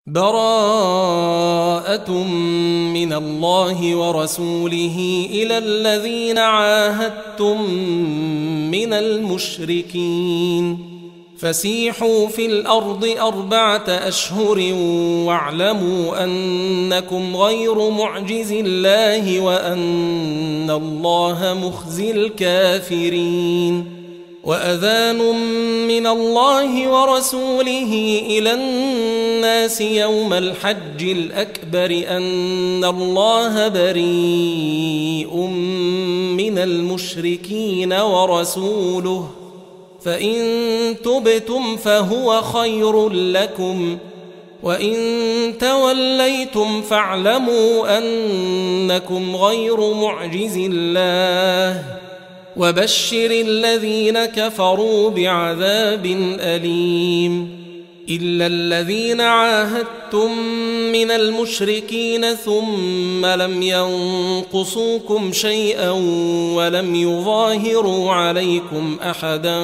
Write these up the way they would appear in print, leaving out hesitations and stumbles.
براءة من الله ورسوله إلى الذين عاهدتم من المشركين فسيحوا في الأرض 4 أشهر واعلموا أنكم غير معجز الله وأن الله مخزي الكافرين وأذان من الله ورسوله إلى الناس يوم الحج الأكبر أن الله بريء من المشركين ورسوله فإن تبتم فهو خير لكم وإن توليتم فاعلموا أنكم غير معجز الله وبشر الذين كفروا بعذاب أليم إلا الذين عاهدتم من المشركين ثم لم ينقصوكم شيئا ولم يظاهروا عليكم أحدا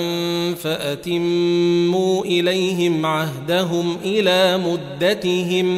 فأتموا إليهم عهدهم إلى مدتهم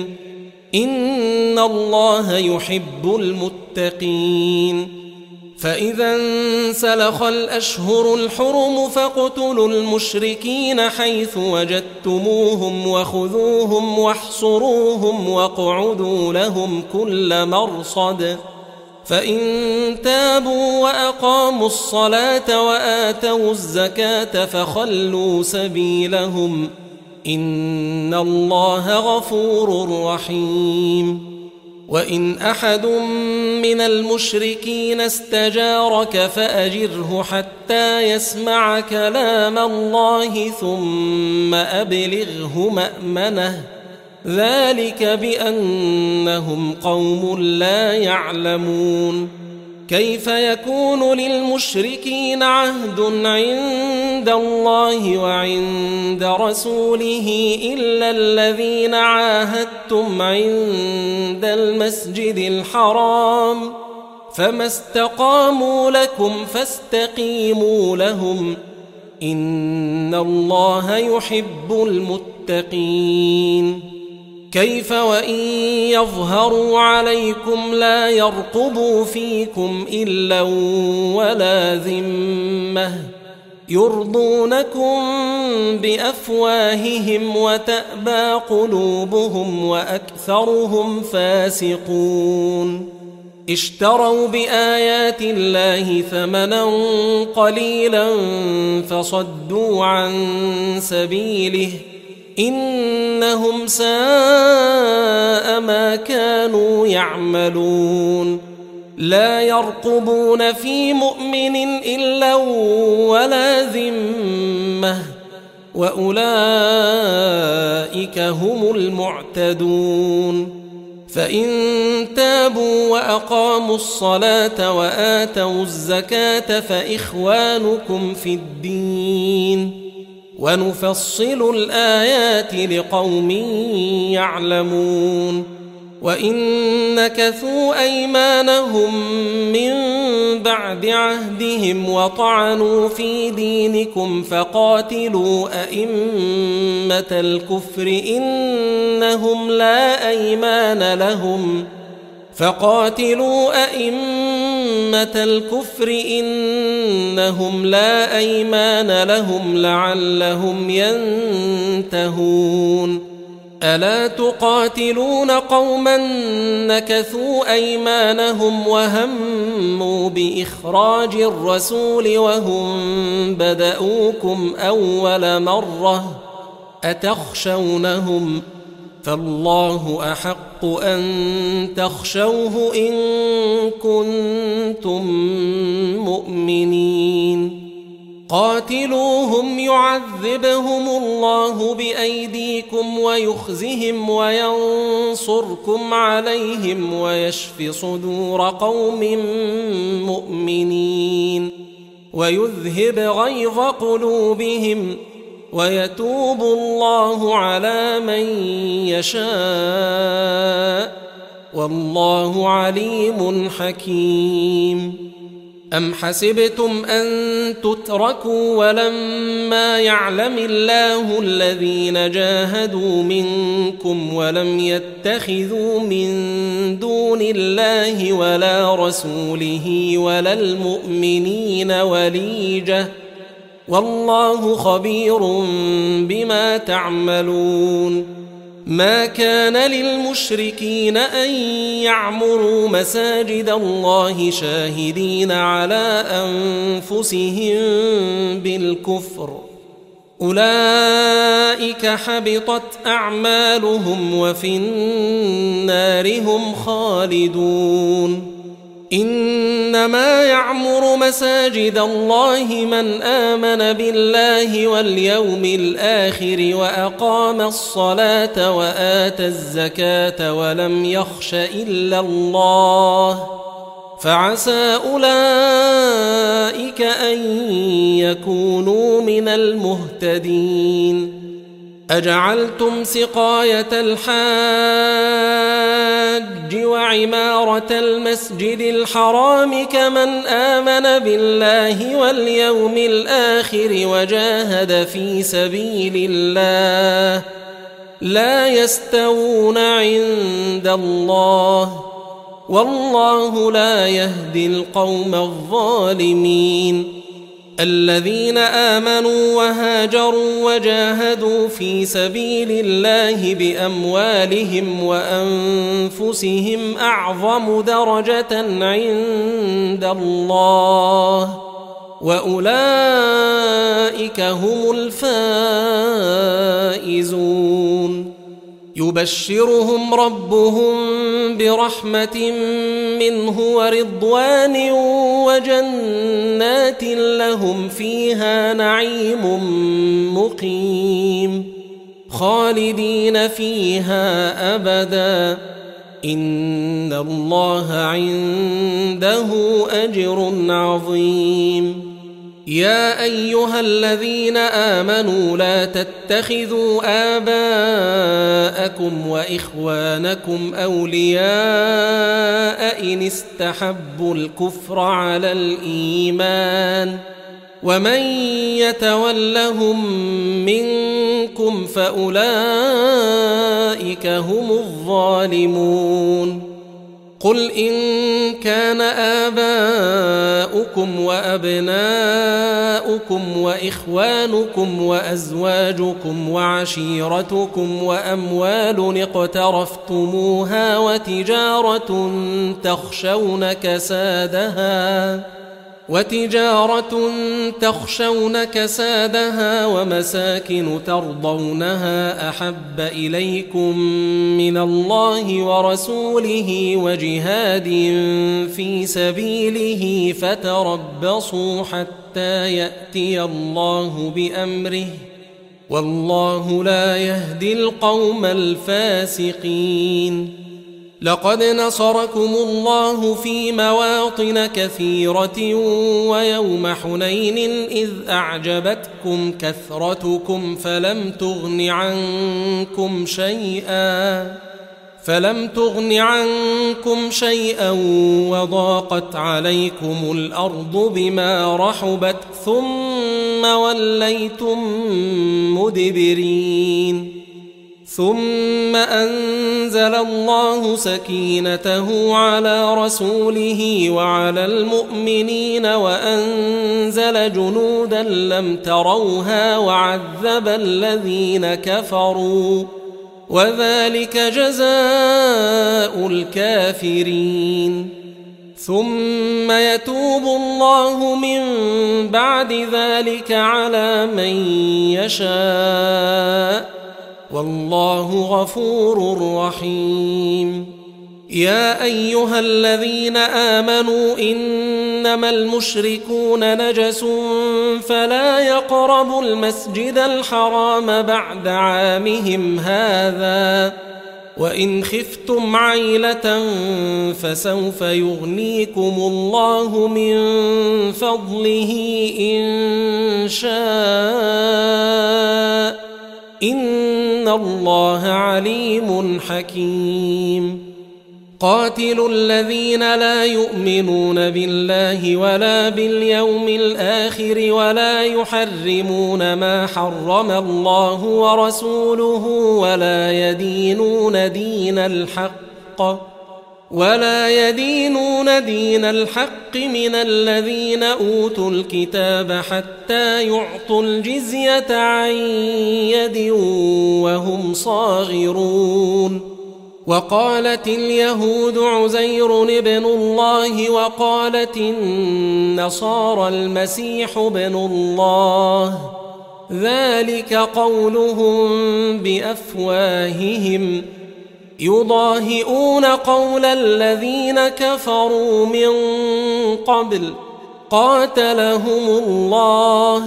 إن الله يحب المتقين فإذا انسلخ الأشهر الحرم فاقتلوا المشركين حيث وجدتموهم وخذوهم واحصروهم واقعدوا لهم كل مرصد فإن تابوا وأقاموا الصلاة وآتوا الزكاة فخلوا سبيلهم إن الله غفور رحيم وإن أحد من المشركين استجارك فأجره حتى يسمع كلام الله ثم أبلغه مأمنه ذلك بأنهم قوم لا يعلمون كيف يكون للمشركين عهد عند الله وعند رسوله إلا الذين عاهدتم عند المسجد الحرام فما استقاموا لكم فاستقيموا لهم إن الله يحب المتقين كيف وإن يظهروا عليكم لا يرقبوا فيكم إلا ولا ذمة يرضونكم بأفواههم وتأبى قلوبهم وأكثرهم فاسقون اشتروا بآيات الله ثمنا قليلا فصدوا عن سبيله إنهم ساء ما كانوا يعملون لا يرقبون في مؤمن إلا ولا ذمة وأولئك هم المعتدون فإن تابوا وأقاموا الصلاة وآتوا الزكاة فإخوانكم في الدين ونفصل الآيات لقوم يعلمون وإن نكثوا أيمانهم من بعد عهدهم وطعنوا في دينكم فقاتلوا أئمة الكفر إنهم لا أيمان لهم لعلهم ينتهون ألا تقاتلون قوما نكثوا أيمانهم وهموا بإخراج الرسول وهم بدؤوكم أول مرة أتخشونهم فالله أحق أن تخشوه إن كنتم مؤمنين قاتلوهم يعذبهم الله بأيديكم ويخزهم وينصركم عليهم ويشف صدور قوم مؤمنين ويذهب غيظ قلوبهم ويتوب الله على من يشاء والله عليم حكيم أم حسبتم أن تتركوا ولما يعلم الله الذين جاهدوا منكم ولم يتخذوا من دون الله ولا رسوله ولا المؤمنين وليجة والله خبير بما تعملون ما كان للمشركين أن يعمروا مساجد الله شاهدين على أنفسهم بالكفر أولئك حبطت أعمالهم وفي النار هم خالدون إنما يعمر مساجد الله من آمن بالله واليوم الآخر وأقام الصلاة وآتى الزكاة ولم يخش إلا الله فعسى أولئك أن يكونوا من المهتدين أجعلتم سقاية الحاج وعمارة المسجد الحرام كمن آمن بالله واليوم الآخر وجاهد في سبيل الله لا يستوون عند الله والله لا يهدي القوم الظالمين الذين آمنوا وهاجروا وجاهدوا في سبيل الله بأموالهم وأنفسهم أعظم درجة عند الله وأولئك هم الفائزون يبشرهم ربهم برحمة منه ورضوان وجنات لهم فيها نعيم مقيم خالدين فيها أبدا إن الله عنده أجر عظيم يا أيها الذين آمنوا لا تتخذوا آباءكم وإخوانكم أولياء إن استحبوا الكفر على الإيمان ومن يتولهم منكم فأولئك هم الظالمون قل إن كان آباؤكم وأبناؤكم وإخوانكم وأزواجكم وعشيرتكم وأموال اقترفتموها وتجارة تخشون كسادها ومساكن ترضونها أحب إليكم من الله ورسوله وجهاد في سبيله فتربصوا حتى يأتي الله بأمره والله لا يهدي القوم الفاسقين لقد نصركم الله في مواطن كثيرة ويوم حنين إذ أعجبتكم كثرتكم فلم تغن عنكم شيئا وضاقت عليكم الأرض بما رحبت ثم وليتم مدبرين ثم أنزل الله سكينته على رسوله وعلى المؤمنين وأنزل جنودا لم تروها وعذب الذين كفروا وذلك جزاء الكافرين ثم يتوب الله من بعد ذلك على من يشاء والله غفور رحيم يا أيها الذين آمنوا إنما المشركون نجس فلا يقربوا المسجد الحرام بعد عامهم هذا وإن خفتم عيلة فسوف يغنيكم الله من فضله إن شاء إن الله عليم حكيم قاتلوا الذين لا يؤمنون بالله ولا باليوم الآخر ولا يحرمون ما حرم الله ورسوله ولا يدينون دين الحق من الذين أوتوا الكتاب حتى يعطوا الجزية عن يد وهم صاغرون. وقالت اليهود عزير ابن الله وقالت النصارى المسيح ابن الله، ذلك قولهم بأفواههم يضاهئون قول الذين كفروا من قبل قاتلهم الله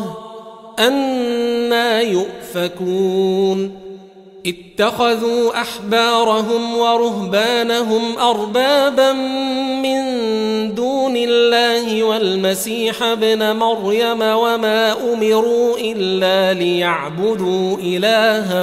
أنى يؤفكون. اتخذوا أحبارهم ورهبانهم أربابا من دون الله والمسيح ابن مريم وما أمروا إلا ليعبدوا إلها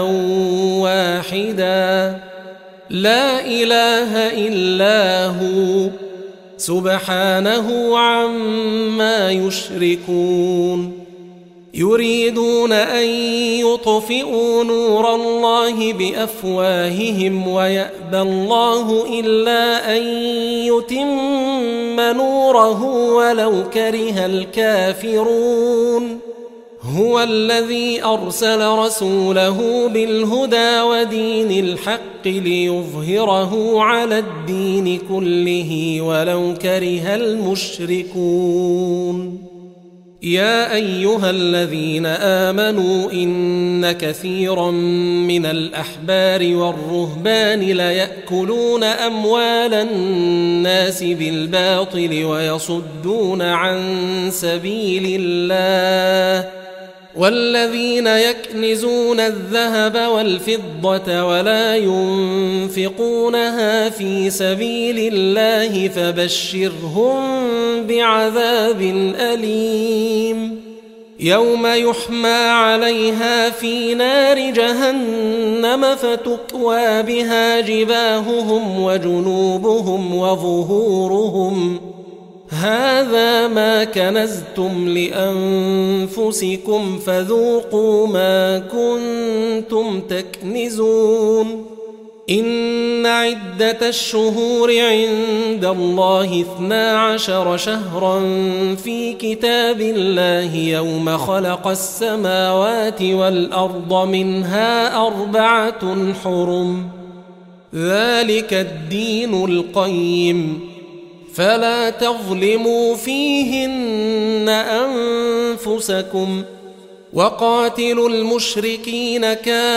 واحدا لا إله إلا هو سبحانه عما يشركون. يريدون أن يطفئوا نور الله بأفواههم ويأبى الله إلا أن يتم نوره ولو كره الكافرون. هو الذي أرسل رسوله بالهدى ودين الحق ليظهره على الدين كله ولو كره المشركون. يا أيها الذين آمنوا إن كثيرا من الأحبار والرهبان ليأكلون أموال الناس بالباطل ويصدون عن سبيل الله، والذين يكنزون الذهب والفضة ولا ينفقونها في سبيل الله فبشرهم بعذاب أليم يوم يحمى عليها في نار جهنم فتكوى بها جباههم وجنوبهم وظهورهم هذا ما كنزتم لأنفسكم فذوقوا ما كنتم تكنزون. إن عدة الشهور عند الله 12 شهرا في كتاب الله يوم خلق السماوات والأرض منها 4 حرم ذلك الدين القيم فلا تظلموا فيهن أنفسكم وقاتلوا المشركين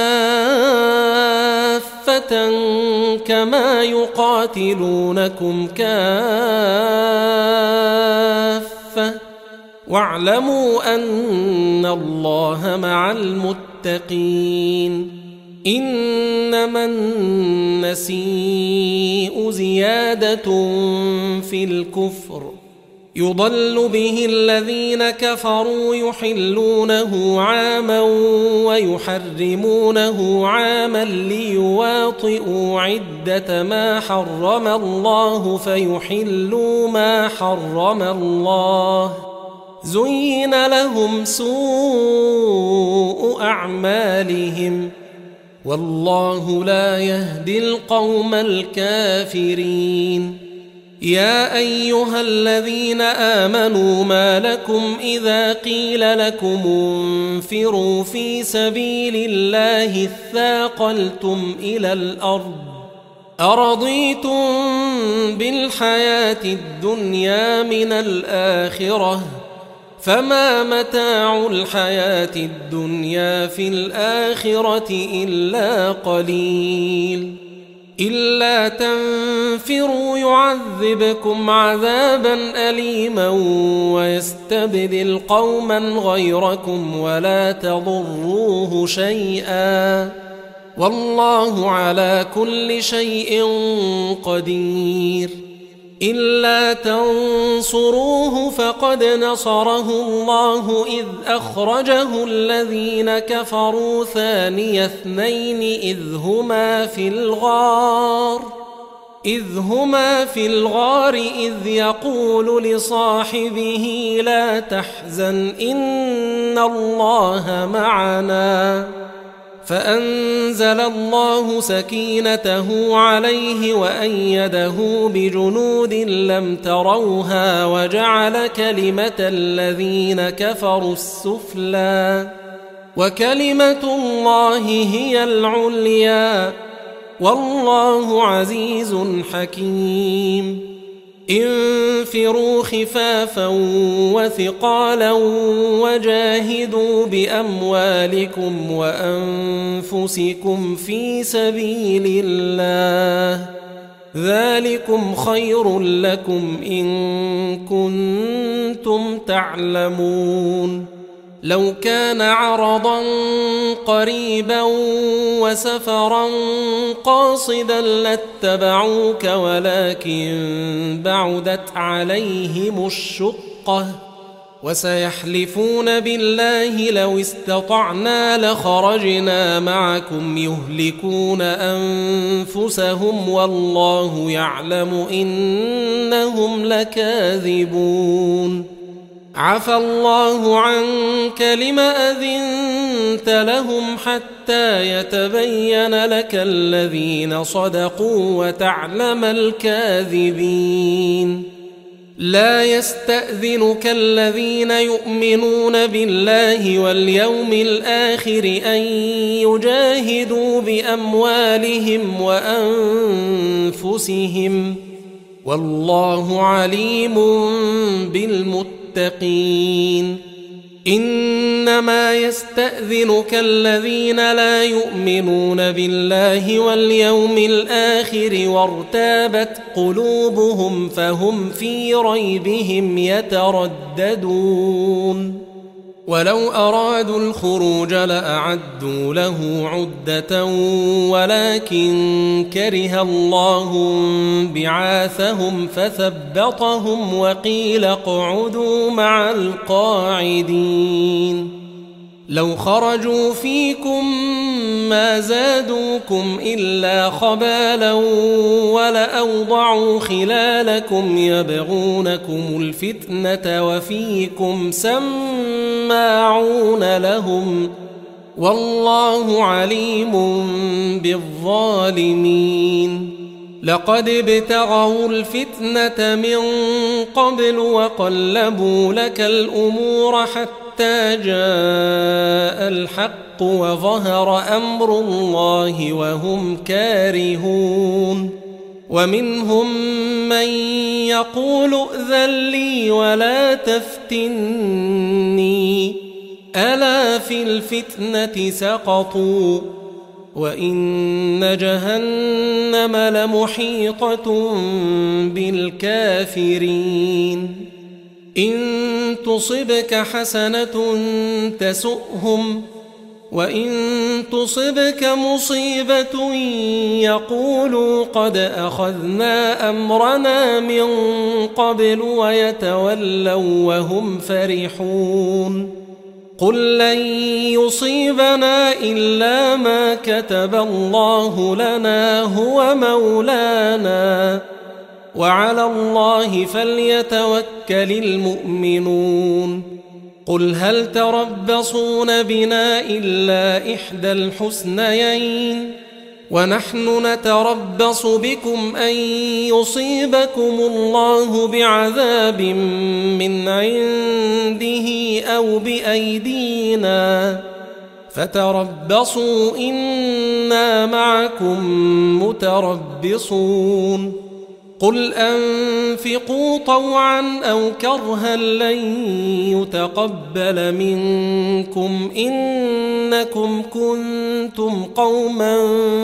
كافة كما يقاتلونكم كافة واعلموا أن الله مع المتقين. إنما النسيء زيادة في الكفر يضل به الذين كفروا يحلونه عاما ويحرمونه عاما ليواطئوا عدة ما حرم الله فيحلوا ما حرم الله زين لهم سوء أعمالهم والله لا يهدي القوم الكافرين. يا أيها الذين آمنوا ما لكم إذا قيل لكم انفروا في سبيل الله اثاقلتم إلى الأرض أرضيتم بالحياة الدنيا من الآخرة فما متاع الحياة الدنيا في الآخرة إلا قليل. إلا تنفروا يعذبكم عذابا أليما ويستبدل قوما غيركم ولا تضروه شيئا والله على كل شيء قدير. إلا تنصروه فقد نصره الله إذ أخرجه الذين كفروا ثاني اثنين إذ هما في الغار إذ هما في الغار إذ يقول لصاحبه لا تحزن إن الله معنا فأنزل الله سكينته عليه وأيده بجنود لم تروها وجعل كلمة الذين كفروا السفلى وكلمة الله هي العليا والله عزيز حكيم انفروا خفافا وثقالا وجاهدوا بأموالكم وأنفسكم في سبيل الله ذلكم خير لكم إن كنتم تعلمون لو كان عرضا قريبا وسفرا قاصدا لاتبعوك ولكن بعدت عليهم الشقة وسيحلفون بالله لو استطعنا لخرجنا معكم يهلكون أنفسهم والله يعلم إنهم لكاذبون عفى الله عنك لم أذنت لهم حتى يتبين لك الذين صدقوا وتعلم الكاذبين لا يستأذنك الذين يؤمنون بالله واليوم الآخر أن يجاهدوا بأموالهم وأنفسهم والله عليم بالمتقين إنما يستأذنك الذين لا يؤمنون بالله واليوم الآخر وارتابت قلوبهم فهم في ريبهم يترددون ولو أرادوا الخروج لأعدوا له عدة ولكن كره الله بعاثهم فثبطهم وقيل اقعدوا مع القاعدين لو خرجوا فيكم ما زادوكم إلا خبالا ولأوضعوا خلالكم يبغونكم الفتنة وفيكم سماعون لهم والله عليم بالظالمين لقد ابتغوا الفتنة من قبل وقلبوا لك الأمور حتى جاء الحق وظهر أمر الله وهم كارهون ومنهم من يقول ائذن لي ولا تفتني ألا في الفتنة سقطوا وإن جهنم لمحيطة بالكافرين إن تصبك حسنة تسؤهم وإن تصبك مصيبة يقولوا قد أخذنا أمرنا من قبل ويتولوا وهم فرحون قل لن يصيبنا إلا ما كتب الله لنا هو مولانا وعلى الله فليتوكل المؤمنون قل هل تربصون بنا إلا إحدى الحسنيين ونحن نتربص بكم أن يصيبكم الله بعذاب من عنده أو بأيدينا فتربصوا إنا معكم متربصون قل أنفقوا طوعا أو كرها لن يتقبل منكم إنكم كنتم قوما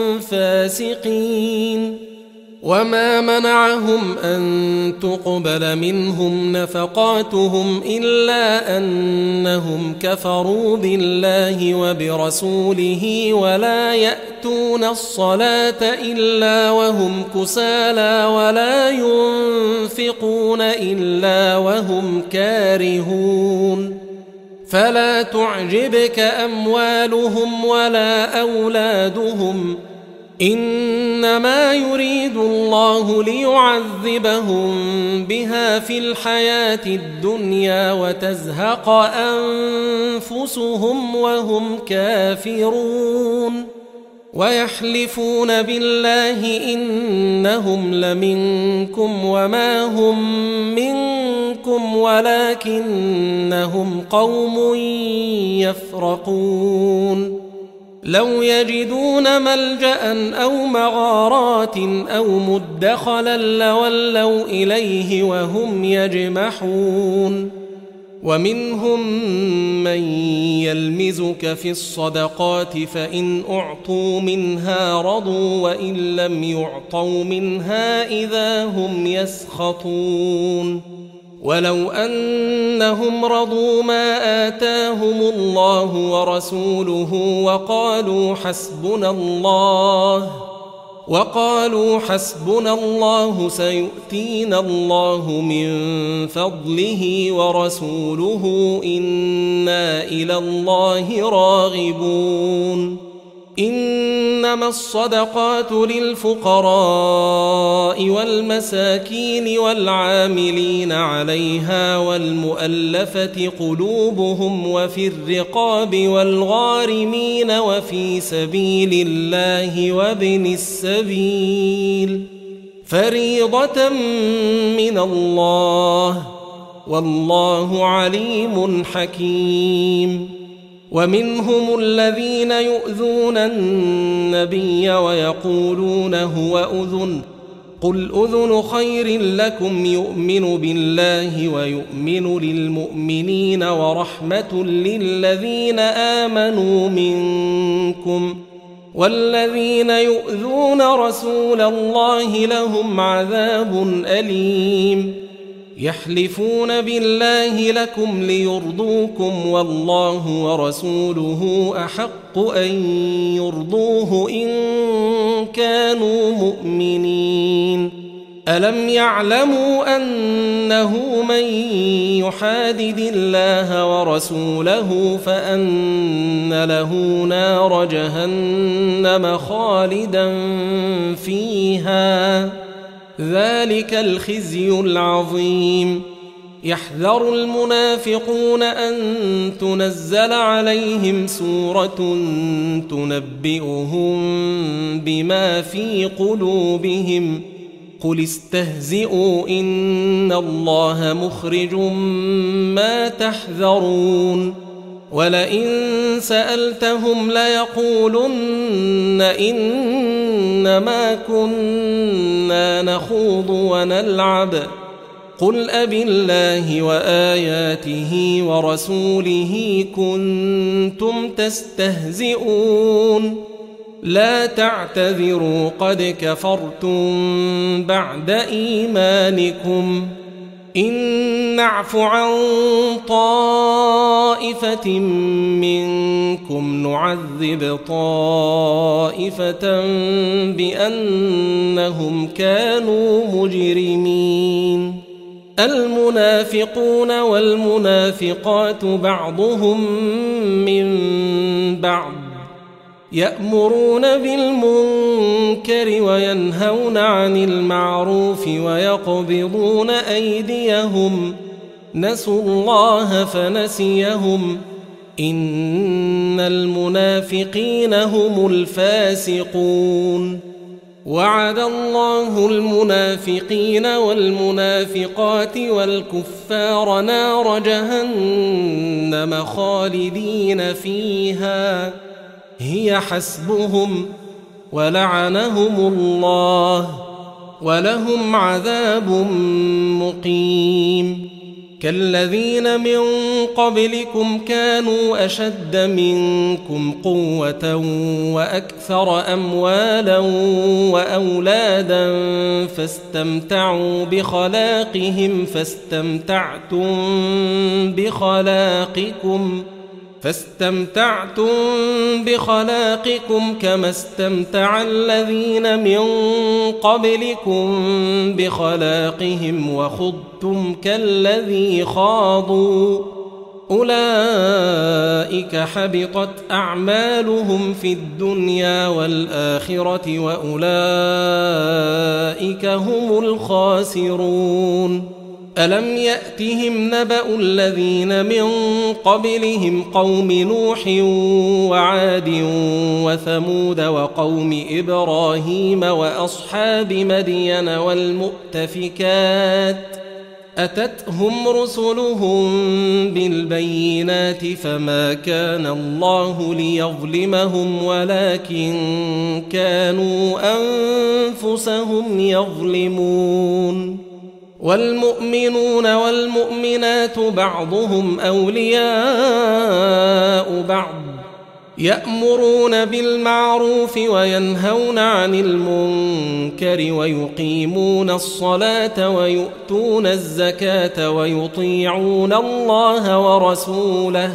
فاسقين وما منعهم أن تقبل منهم نفقاتهم إلا أنهم كفروا بالله وبرسوله ولا يأتون الصلاة إلا وهم كسالى ولا ينفقون إلا وهم كارهون فلا تعجبك أموالهم ولا أولادهم إنما يريد الله ليعذبهم بها في الحياة الدنيا وتزهق أنفسهم وهم كافرون ويحلفون بالله إنهم لمنكم وما هم منكم ولكنهم قوم يفرقون لو يجدون ملجأ أو مغارات أو مدخلا لولوا إليه وهم يجمحون ومنهم من يلمزك في الصدقات فإن أعطوا منها رضوا وإن لم يعطوا منها إذا هم يسخطون ولو أنهم رضوا ما آتاهم الله ورسوله وقالوا حسبنا الله سيؤتينا الله من فضله ورسوله إنا إلى الله راغبون إنما الصدقات للفقراء والمساكين والعاملين عليها والمؤلفة قلوبهم وفي الرقاب والغارمين وفي سبيل الله وابن السبيل فريضة من الله والله عليم حكيم ومنهم الذين يؤذون النبي ويقولون هو أذن قل أذن خير لكم يؤمن بالله ويؤمن للمؤمنين ورحمة للذين آمنوا منكم والذين يؤذون رسول الله لهم عذاب أليم يحلفون بالله لكم ليرضوكم والله ورسوله أحق أن يرضوه إن كانوا مؤمنين ألم يعلموا أنه من يحادد الله ورسوله فأن له نار جهنم خالدا فيها ذلك الخزي العظيم يحذر المنافقون أن تنزل عليهم سورة تنبئهم بما في قلوبهم قل استهزئوا إن الله مخرج ما تحذرون ولئن سألتهم ليقولن إنما كنا نخوض ونلعب قل أبالله وآياته ورسوله كنتم تستهزئون لا تعتذروا قد كفرتم بعد إيمانكم إن نعف عن طائفة منكم نعذب طائفة بأنهم كانوا مجرمين المنافقون والمنافقات بعضهم من بعض يأمرون بالمنكر وينهون عن المعروف ويقبضون أيديهم نسوا الله فنسيهم إن المنافقين هم الفاسقون وعد الله المنافقين والمنافقات والكفار نار جهنم خالدين فيها هي حسبهم ولعنهم الله ولهم عذاب مقيم كالذين من قبلكم كانوا أشد منكم قوة وأكثر أموالا وأولادا فاستمتعوا بخلاقكم كما استمتع الذين من قبلكم بخلاقهم وخضتم كالذي خاضوا أولئك حبطت أعمالهم في الدنيا والآخرة وأولئك هم الخاسرون ألم يأتهم نبأ الذين من قبلهم قوم نوح وعاد وثمود وقوم إبراهيم وأصحاب مدين والمؤتفكات أتتهم رسلهم بالبينات فما كان الله ليظلمهم ولكن كانوا أنفسهم يظلمون والمؤمنون والمؤمنات بعضهم أولياء بعض يأمرون بالمعروف وينهون عن المنكر ويقيمون الصلاة ويؤتون الزكاة ويطيعون الله ورسوله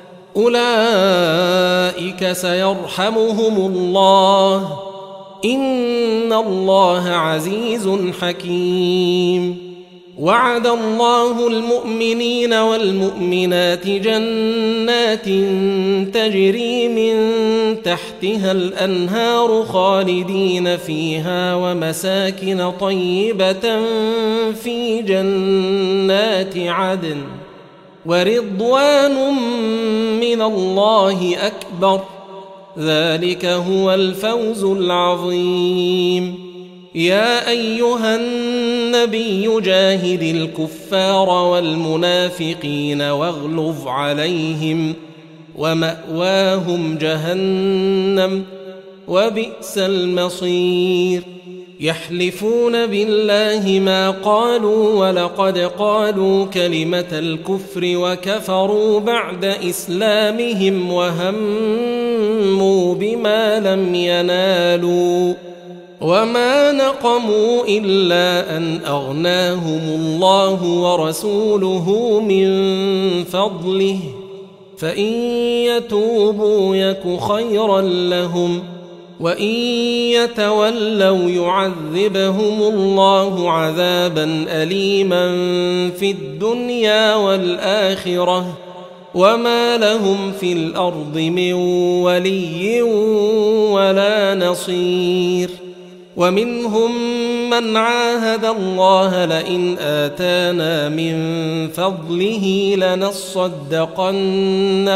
أولئك سيرحمهم الله إن الله عزيز حكيم وعد الله المؤمنين والمؤمنات جنات تجري من تحتها الأنهار خالدين فيها ومساكن طيبة في جنات عدن ورضوان من الله أكبر ذلك هو الفوز العظيم يا أيها النبي جاهد الكفار والمنافقين واغلظ عليهم ومأواهم جهنم وبئس المصير يحلفون بالله ما قالوا ولقد قالوا كلمة الكفر وكفروا بعد إسلامهم وهموا بما لم ينالوا وما نقموا إلا أن أغناهم الله ورسوله من فضله فإن يتوبوا يك خيرا لهم وإن يتولوا يعذبهم الله عذابا أليما في الدنيا والآخرة وما لهم في الأرض من ولي ولا نصير ومنهم من عاهد الله لئن آتانا من فضله لنصدقن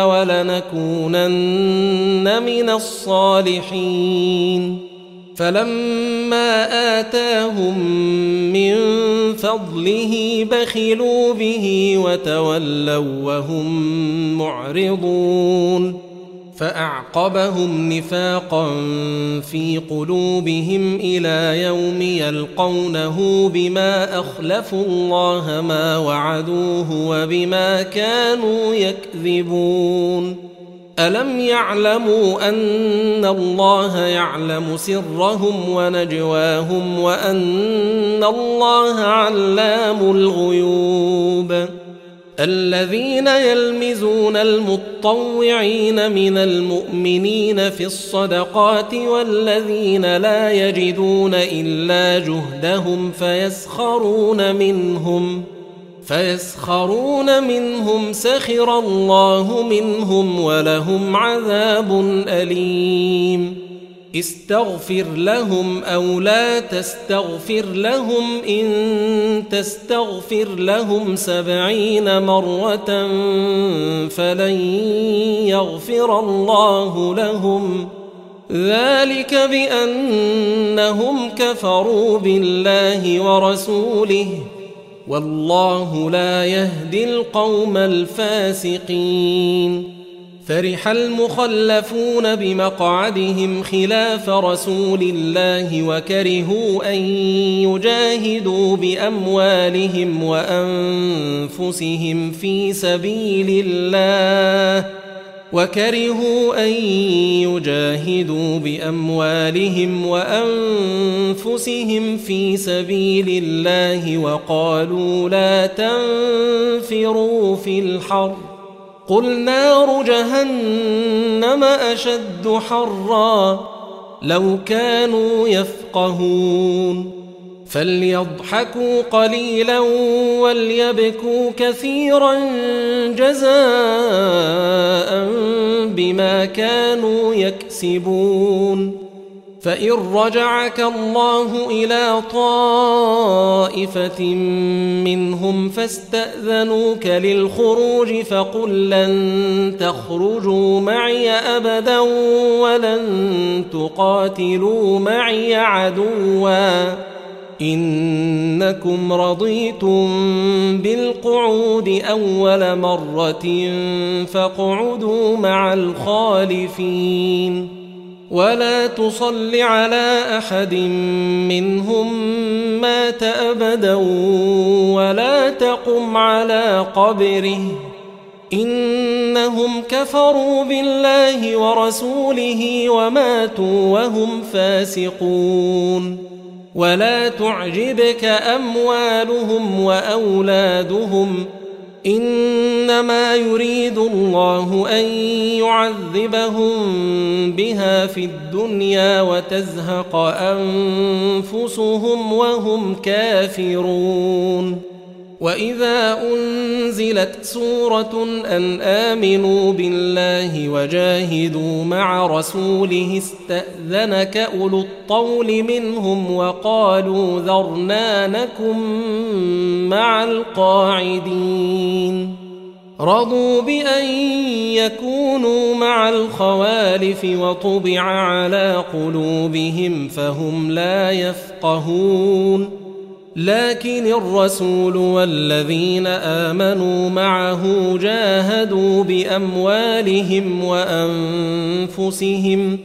ولنكونن من الصالحين فلما آتاهم من فضله بخلوا به وتولوا وهم معرضون فأعقبهم نفاقا في قلوبهم إلى يوم يلقونه بما أخلفوا الله ما وعدوه وبما كانوا يكذبون ألم يعلموا أن الله يعلم سرهم ونجواهم وأن الله علام الغيوب الذين يلمزون المطوعين من المؤمنين في الصدقات والذين لا يجدون إلا جهدهم فيسخرون منهم سخر الله منهم ولهم عذاب أليم استغفر لهم أو لا تستغفر لهم إن تستغفر لهم 70 مرة فلن يغفر الله لهم ذلك بأنهم كفروا بالله ورسوله والله لا يهدي القوم الفاسقين فرح المخلفون بمقعدهم خلاف رسول الله وكرهوا أن يجاهدوا بأموالهم وأنفسهم في سبيل الله وقالوا لا تنفروا في الحر قل نار جهنم أشد حرا لو كانوا يفقهون فليضحكوا قليلا وليبكوا كثيرا جزاء بما كانوا يكسبون. فإن رجعك الله إلى طائفة منهم فاستأذنوك للخروج فقل لن تخرجوا معي أبدا ولن تقاتلوا معي عدوا إنكم رضيتم بالقعود أول مرة فاقعدوا مع الخالفين ولا تصل على أحد منهم مات أبدا ولا تقم على قبره إنهم كفروا بالله ورسوله وماتوا وهم فاسقون. ولا تعجبك أموالهم وأولادهم إنما يريد الله أن يعذبهم بها في الدنيا وتزهق أنفسهم وهم كافرون. وإذا أنزلت سورة أن آمنوا بالله وجاهدوا مع رسوله استأذنك أولو الطول منهم وقالوا ذرنا نكن مع القاعدين رضوا بأن يكونوا مع الخوالف وطبع على قلوبهم فهم لا يفقهون. لكن الرسول والذين آمنوا معه جاهدوا بأموالهم وأنفسهم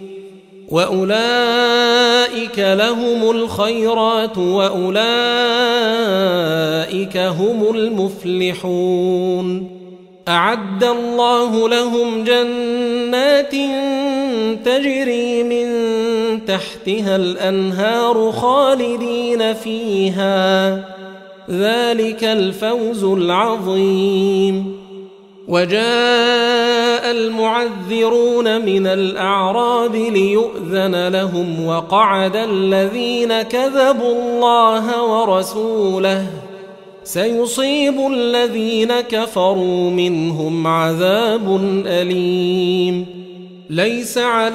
وأولئك لهم الخيرات وأولئك هم المفلحون. أعد الله لهم جنات تجري من تحتها الأنهار خالدين فيها ذلك الفوز العظيم. وجاء المعذرون من الأعراب ليؤذن لهم وقعد الذين كذبوا الله ورسوله سيصيب الذين كفروا منهم عذاب أليم. ليس على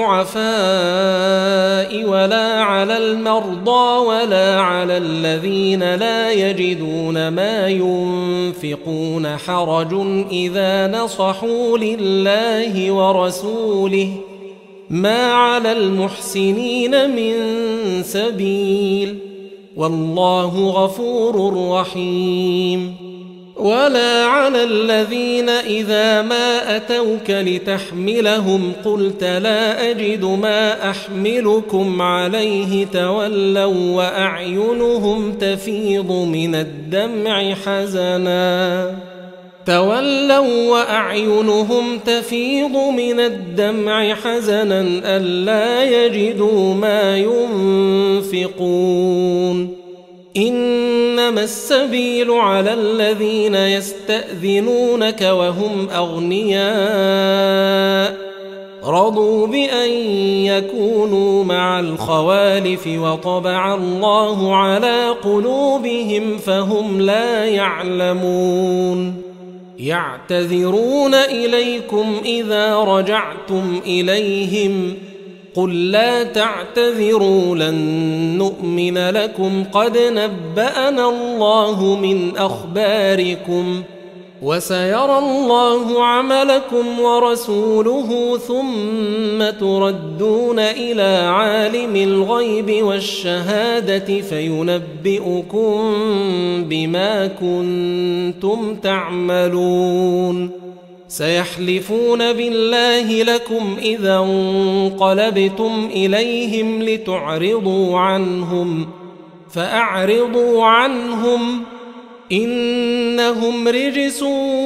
الضعفاء ولا على المرضى ولا على الذين لا يجدون ما ينفقون حرج إذا نصحوا لله ورسوله ما على المحسنين من سبيل والله غفور رحيم. ولا على الذين إذا ما أتوك لتحملهم قلت لا أجد ما أحملكم عليه تولوا وأعينهم تفيض من الدمع حزنا ألا يجدوا ما ينفقون. إنما السبيل على الذين يستأذنونك وهم أغنياء رضوا بأن يكونوا مع الخوالف وطبع الله على قلوبهم فهم لا يعلمون. يعتذرون إليكم إذا رجعتم إليهم قل لا تعتذروا لن نؤمن لكم قد نبأنا الله من أخباركم وسيرى الله عملكم ورسوله ثم تردون إلى عالم الغيب والشهادة فينبئكم بما كنتم تعملون. سيحلفون بالله لكم إذا انقلبتم إليهم لتعرضوا عنهم فأعرضوا عنهم إنهم رجس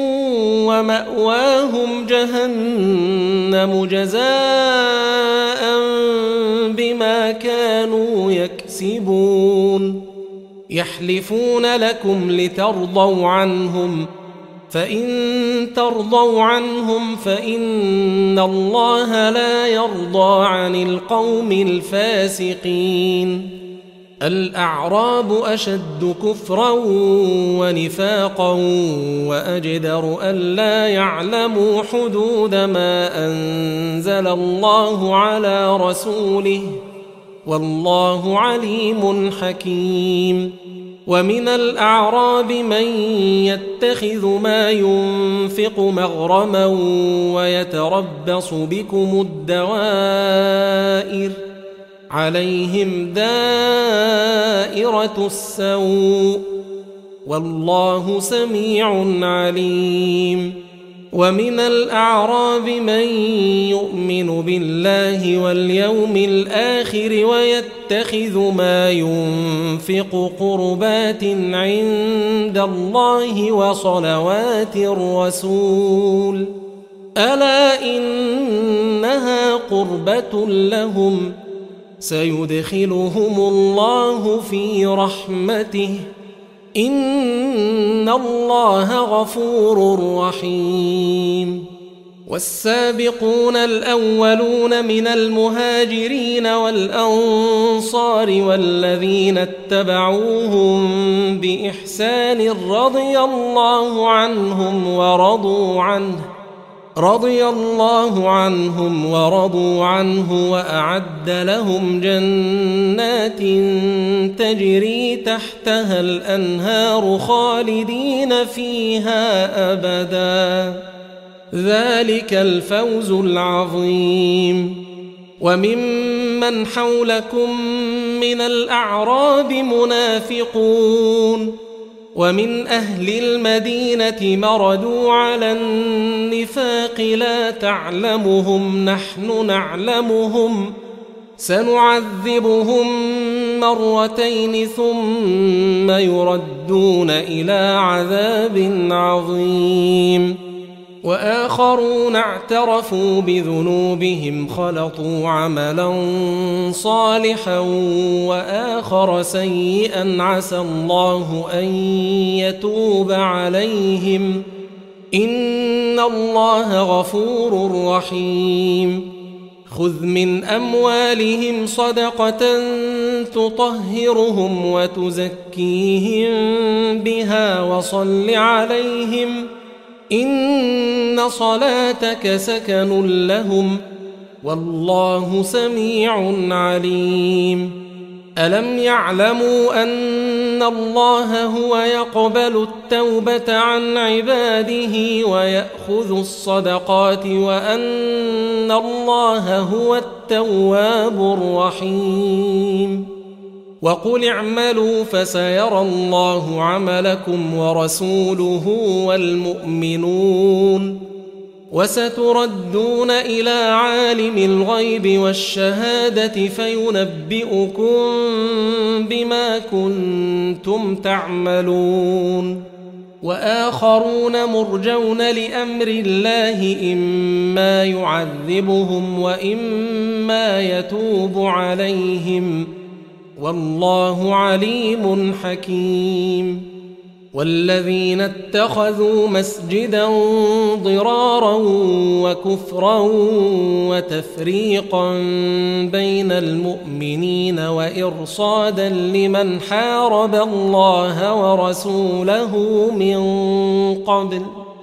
ومأواهم جهنم جزاء بما كانوا يكسبون. يحلفون لكم لترضوا عنهم فإن ترضوا عنهم فإن الله لا يرضى عن القوم الفاسقين. الأعراب أشد كفرا ونفاقا وأجدر ألا يعلموا حدود ما أنزل الله على رسوله والله عليم حكيم. ومن الأعراب من يتخذ ما ينفق مغرما ويتربص بكم الدوائر عليهم دائرة السوء والله سميع عليم. ومن الأعراب من يؤمن بالله واليوم الآخر ويتخذ ما ينفق قربات عند الله وصلوات الرسول ألا إنها قربة لهم سيدخلهم الله في رحمته إن الله غفور رحيم. والسابقون الأولون من المهاجرين والأنصار والذين اتبعوهم بإحسان رضي الله عنهم ورضوا عنه وأعد لهم جنات تجري تحتها الأنهار خالدين فيها أبدا ذلك الفوز العظيم. وممن حولكم من الأعراب منافقون ومن أهل المدينة مردوا على النفاق لا تعلمهم نحن نعلمهم سنعذبهم مرتين ثم يردون إلى عذاب عظيم. وآخرون اعترفوا بذنوبهم خلطوا عملا صالحا وآخر سيئا عسى الله أن يتوب عليهم إن الله غفور رحيم. خذ من أموالهم صدقة تطهرهم وتزكيهم بها وصل عليهم إن صلاتك سكن لهم والله سميع عليم. ألم يعلموا أن الله هو يقبل التوبة عن عباده ويأخذ الصدقات وأن الله هو التواب الرحيم. وقل اعملوا فسيرى الله عملكم ورسوله والمؤمنون وستردون إلى عالم الغيب والشهادة فينبئكم بما كنتم تعملون. وآخرون مرجون لأمر الله إما يعذبهم وإما يتوب عليهم والله عليم حكيم. والذين اتخذوا مسجدا ضرارا وكفرا وتفريقا بين المؤمنين وإرصادا لمن حارب الله ورسوله من قبل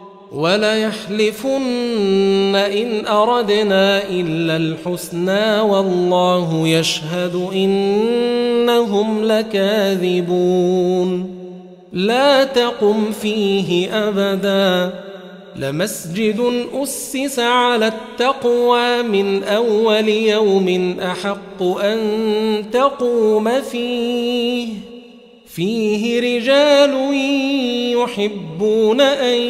وليحلفن إن أردنا إلا الحسنى والله يشهد إنهم لكاذبون. لا تقم فيه أبدا لمسجد أسس على التقوى من أول يوم أحق أن تقوم فيه رجال يحبون أن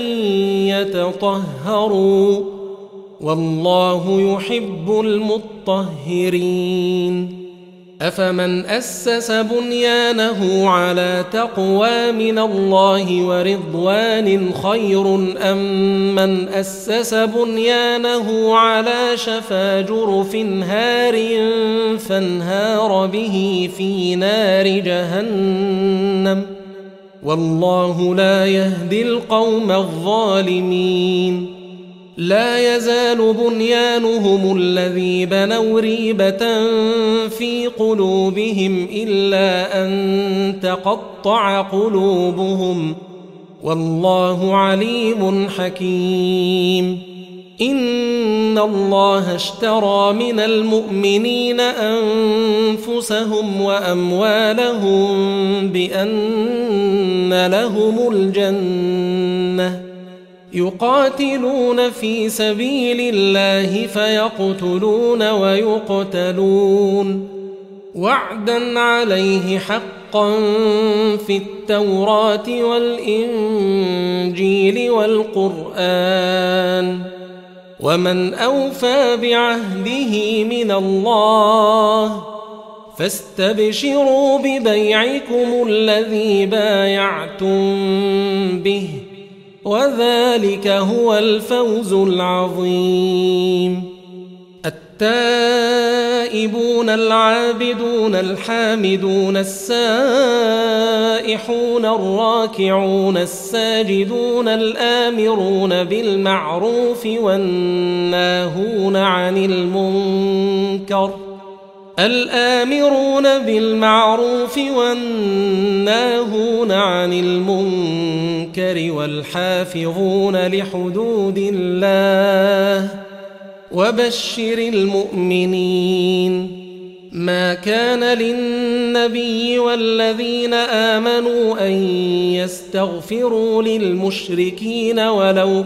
يتطهروا والله يحب المطهرين. أفمن أسس بنيانه على تقوى من الله ورضوان خير أم من أسس بنيانه على شفا جرف هار فانهار به في نار جهنم والله لا يهدي القوم الظالمين. لا يزال بنيانهم الذي بنوا ريبة في قلوبهم إلا أن تقطع قلوبهم والله عليم حكيم إن الله اشترى من المؤمنين أنفسهم وأموالهم بأن لهم الجنة يقاتلون في سبيل الله فيقتلون ويقتلون وعدا عليه حقا في التوراة والإنجيل والقرآن ومن أوفى بعهده من الله فاستبشروا ببيعكم الذي بايعتم به وذلك هو الفوز العظيم. التائبون العابدون الحامدون السائحون الراكعون الساجدون الآمرون بالمعروف والناهون عن المنكر والحافظون لحدود الله وبشر المؤمنين. ما كان للنبي والذين آمنوا أن يستغفروا للمشركين ولو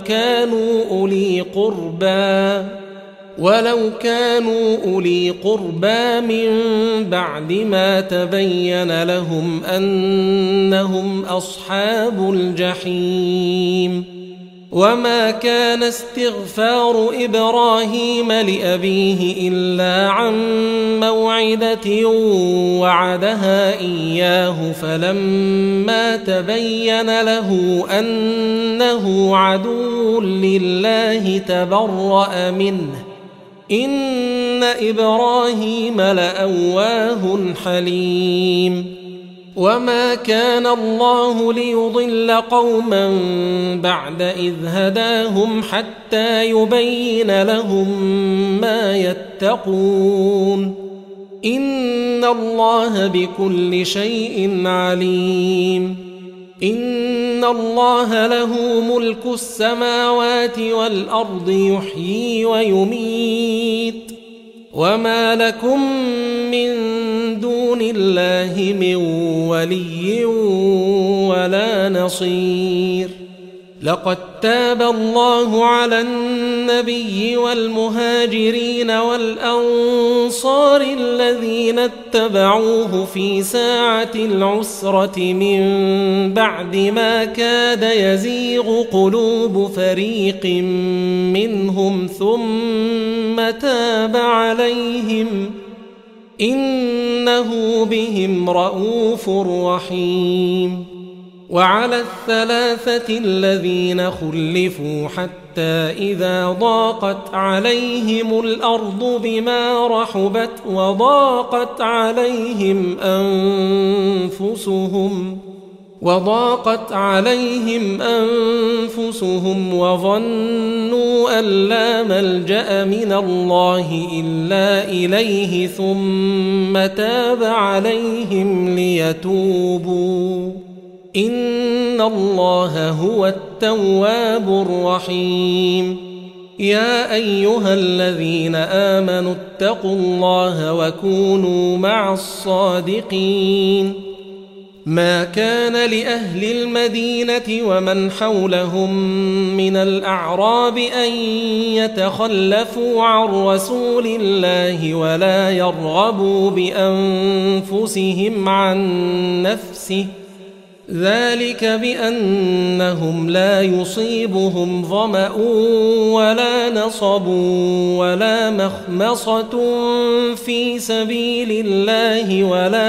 كانوا أولي قربى من بعد ما تبين لهم أنهم أصحاب الجحيم. وما كان استغفار إبراهيم لأبيه إلا عن موعدة وعدها إياه فلما تبين له أنه عدو لله تبرأ منه إن إبراهيم لأواه حليم. وما كان الله ليضل قوما بعد إذ هداهم حتى يبين لهم ما يتقون إن الله بكل شيء عليم. إن الله له ملك السماوات والأرض يحيي ويميت وما لكم من دون الله من ولي ولا نصير. لقد تاب الله على النبي والمهاجرين والأنصار الذين اتبعوه في ساعة العسرة من بعد ما كاد يزيغ قلوب فريق منهم ثم تاب عليهم إنه بهم رءوف رحيم. وعلى الثلاثة الذين خلفوا حتى إذا ضاقت عليهم الأرض بما رحبت وضاقت عليهم أنفسهم وظنوا أن لا ملجأ من الله إلا إليه ثم تاب عليهم ليتوبوا إن الله هو التواب الرحيم. يا أيها الذين آمنوا اتقوا الله وكونوا مع الصادقين. ما كان لأهل المدينة ومن حولهم من الأعراب أن يتخلفوا عن رسول الله ولا يرغبوا بأنفسهم عن نفسه ذلك بأنهم لا يصيبهم ظمأ ولا نصب ولا مخمصة في سبيل الله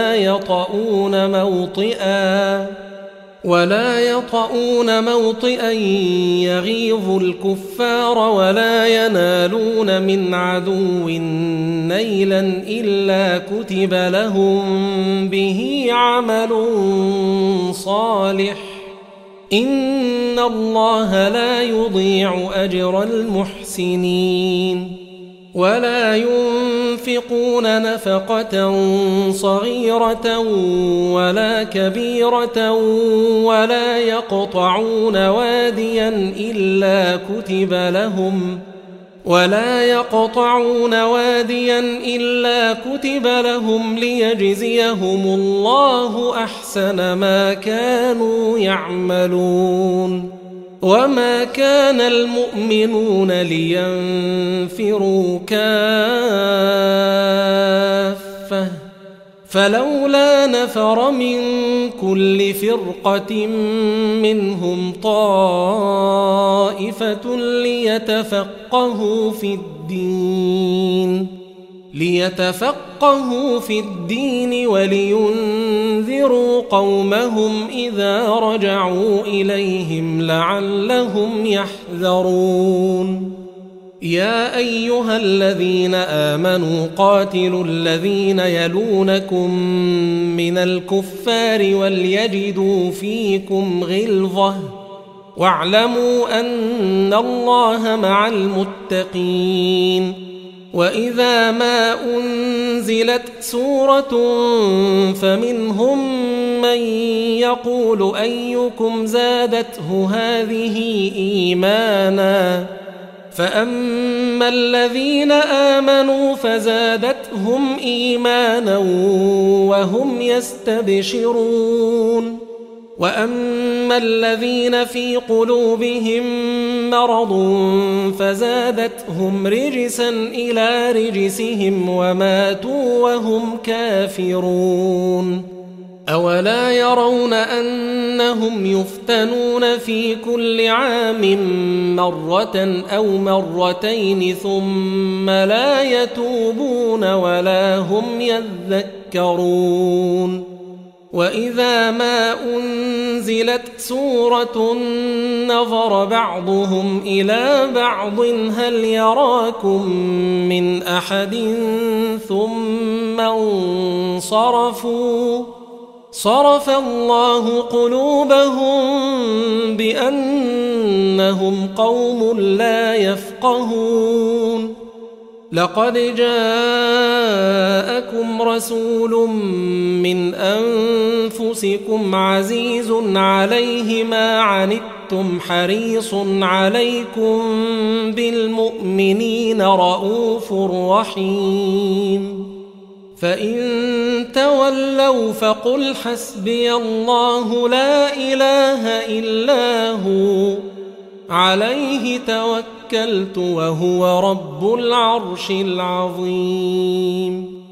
ولا يطؤون موطئا يغيظ الكفار ولا ينالون من عدو نيلا إلا كتب لهم به عمل صالح إن الله لا يضيع أجر المحسنين ولا ينفقون نفقة صغيرة ولا كبيرة ولا يقطعون واديا إلا كتب لهم ليجزيهم الله أحسن ما كانوا يعملون وما كان المؤمنون لينفروا كافة فلولا نفر من كل فرقة منهم طائفة ليتفقهوا في الدين ولينذروا قومهم إذا رجعوا إليهم لعلهم يحذرون يا أيها الذين آمنوا قاتلوا الذين يلونكم من الكفار وليجدوا فيكم غلظة واعلموا أن الله مع المتقين وإذا ما أنزلت سورة فمنهم من يقول أيكم زادته هذه إيمانا فأما الذين آمنوا فزادتهم إيمانا وهم يستبشرون وأما الذين في قلوبهم مرض فزادتهم رجسا إلى رجسهم وماتوا وهم كافرون أولا يرون أنهم يفتنون في كل عام مرة أو مرتين ثم لا يتوبون ولا هم يذكرون وإذا ما أنزلت سورة نظر بعضهم إلى بعض هل يراكم من أحد ثم انصرفوا صرف الله قلوبهم بأنهم قوم لا يفقهون لقد جاءكم رسول من أنفسكم عزيز عليه ما عنتم حريص عليكم بالمؤمنين رؤوف رحيم فإن تولوا فقل حسبي الله لا إله إلا هو عليه توكلت وهو رب العرش العظيم